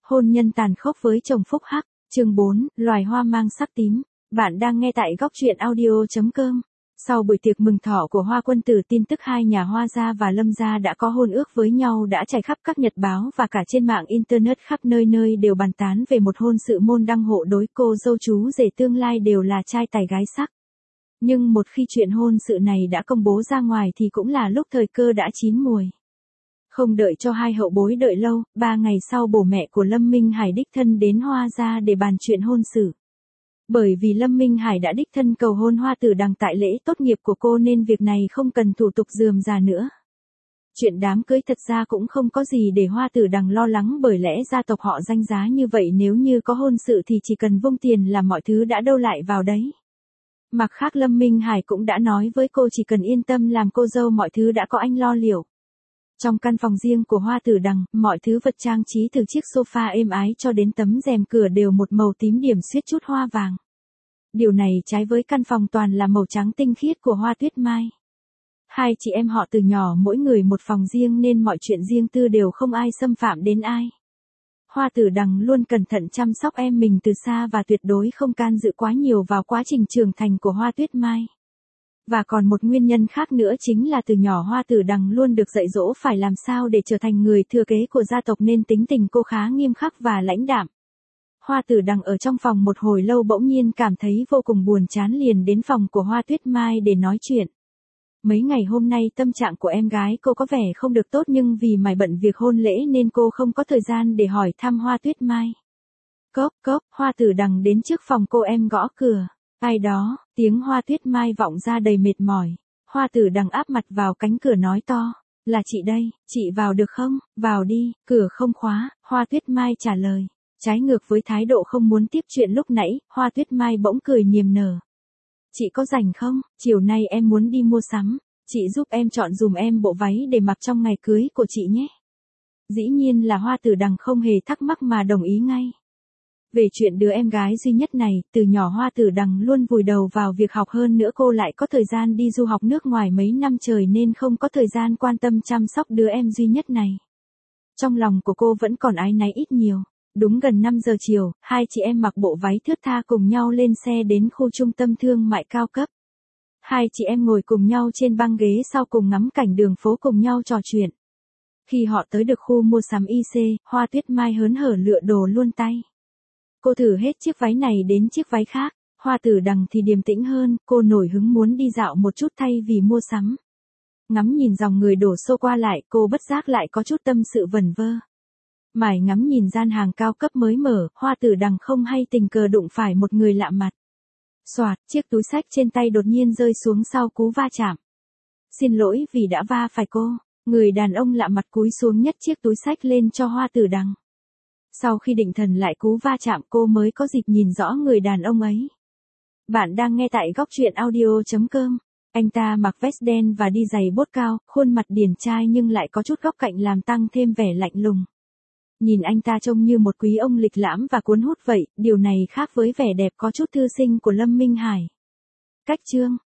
Hôn nhân tàn khốc với chồng phúc hắc, chương 4, loài hoa mang sắc tím. Bạn đang nghe tại góc truyện audio.com. Sau buổi tiệc mừng thọ của Hoa Quân Tử, tin tức hai nhà Hoa gia và Lâm gia đã có hôn ước với nhau đã trải khắp các nhật báo và cả trên mạng internet, khắp nơi nơi đều bàn tán về một hôn sự môn đăng hộ đối, cô dâu chú rể tương lai đều là trai tài gái sắc. Nhưng một khi chuyện hôn sự này đã công bố ra ngoài thì cũng là lúc thời cơ đã chín muồi. Không đợi cho hai hậu bối đợi lâu, 3 ngày sau bố mẹ của Lâm Minh Hải đích thân đến Hoa gia để bàn chuyện hôn sự. Bởi vì Lâm Minh Hải đã đích thân cầu hôn Hoa Tử Đằng tại lễ tốt nghiệp của cô nên việc này không cần thủ tục rườm rà nữa. Chuyện đám cưới thật ra cũng không có gì để Hoa Tử Đằng lo lắng, bởi lẽ gia tộc họ danh giá như vậy, nếu như có hôn sự thì chỉ cần vung tiền là mọi thứ đã đâu lại vào đấy. Mặt khác Lâm Minh Hải cũng đã nói với cô chỉ cần yên tâm làm cô dâu mọi thứ đã có anh lo liệu. Trong căn phòng riêng của Hoa Tử Đằng, mọi thứ vật trang trí từ chiếc sofa êm ái cho đến tấm rèm cửa đều một màu tím điểm xuyết chút hoa vàng. Điều này trái với căn phòng toàn là màu trắng tinh khiết của Hoa Tuyết Mai. Hai chị em họ từ nhỏ mỗi người một phòng riêng nên mọi chuyện riêng tư đều không ai xâm phạm đến ai. Hoa Tử Đằng luôn cẩn thận chăm sóc em mình từ xa và tuyệt đối không can dự quá nhiều vào quá trình trưởng thành của Hoa Tuyết Mai. Và còn một nguyên nhân khác nữa chính là từ nhỏ Hoa Tử Đằng luôn được dạy dỗ phải làm sao để trở thành người thừa kế của gia tộc nên tính tình cô khá nghiêm khắc và lãnh đạm. Hoa Tử Đằng ở trong phòng một hồi lâu bỗng nhiên cảm thấy vô cùng buồn chán, liền đến phòng của Hoa Tuyết Mai để nói chuyện. Mấy ngày hôm nay tâm trạng của em gái cô có vẻ không được tốt, nhưng vì mải bận việc hôn lễ nên cô không có thời gian để hỏi thăm Hoa Tuyết Mai. Cốc cốc, Hoa Tử Đằng đến trước phòng cô em gõ cửa. Ai đó, tiếng Hoa Tuyết Mai vọng ra đầy mệt mỏi. Hoa Tử Đằng áp mặt vào cánh cửa nói to, là chị đây, chị vào được không? Vào đi, cửa không khóa, Hoa Tuyết Mai trả lời. Trái ngược với thái độ không muốn tiếp chuyện lúc nãy, Hoa Tuyết Mai bỗng cười niềm nở. Chị có rảnh không? Chiều nay em muốn đi mua sắm. Chị giúp em chọn dùm em bộ váy để mặc trong ngày cưới của chị nhé. Dĩ nhiên là Hoa Tử Đằng không hề thắc mắc mà đồng ý ngay. Về chuyện đứa em gái duy nhất này, từ nhỏ Hoa Tử Đằng luôn vùi đầu vào việc học, hơn nữa cô lại có thời gian đi du học nước ngoài mấy năm trời nên không có thời gian quan tâm chăm sóc đứa em duy nhất này. Trong lòng của cô vẫn còn áy náy ít nhiều. Đúng gần 5 giờ chiều, hai chị em mặc bộ váy thướt tha cùng nhau lên xe đến khu trung tâm thương mại cao cấp. Hai chị em ngồi cùng nhau trên băng ghế sau cùng ngắm cảnh đường phố cùng nhau trò chuyện. Khi họ tới được khu mua sắm IC, Hoa Tuyết Mai hớn hở lựa đồ luôn tay. Cô thử hết chiếc váy này đến chiếc váy khác, Hoa Tử Đằng thì điềm tĩnh hơn, cô nổi hứng muốn đi dạo một chút thay vì mua sắm. Ngắm nhìn dòng người đổ xô qua lại, cô bất giác lại có chút tâm sự vẩn vơ. Mải ngắm nhìn gian hàng cao cấp mới mở, Hoa Tử Đằng không hay tình cờ đụng phải một người lạ mặt. Xoạt, chiếc túi xách trên tay đột nhiên rơi xuống sau cú va chạm. Xin lỗi vì đã va phải cô. Người đàn ông lạ mặt cúi xuống nhấc chiếc túi xách lên cho Hoa Tử Đằng. Sau khi định thần lại cú va chạm, cô mới có dịp nhìn rõ người đàn ông ấy. Bạn đang nghe tại góc truyện audio.com. Anh ta mặc vest đen và đi giày bốt cao, khuôn mặt điển trai nhưng lại có chút góc cạnh làm tăng thêm vẻ lạnh lùng. Nhìn anh ta trông như một quý ông lịch lãm và cuốn hút vậy, điều này khác với vẻ đẹp có chút thư sinh của Lâm Minh Hải. Cách chương,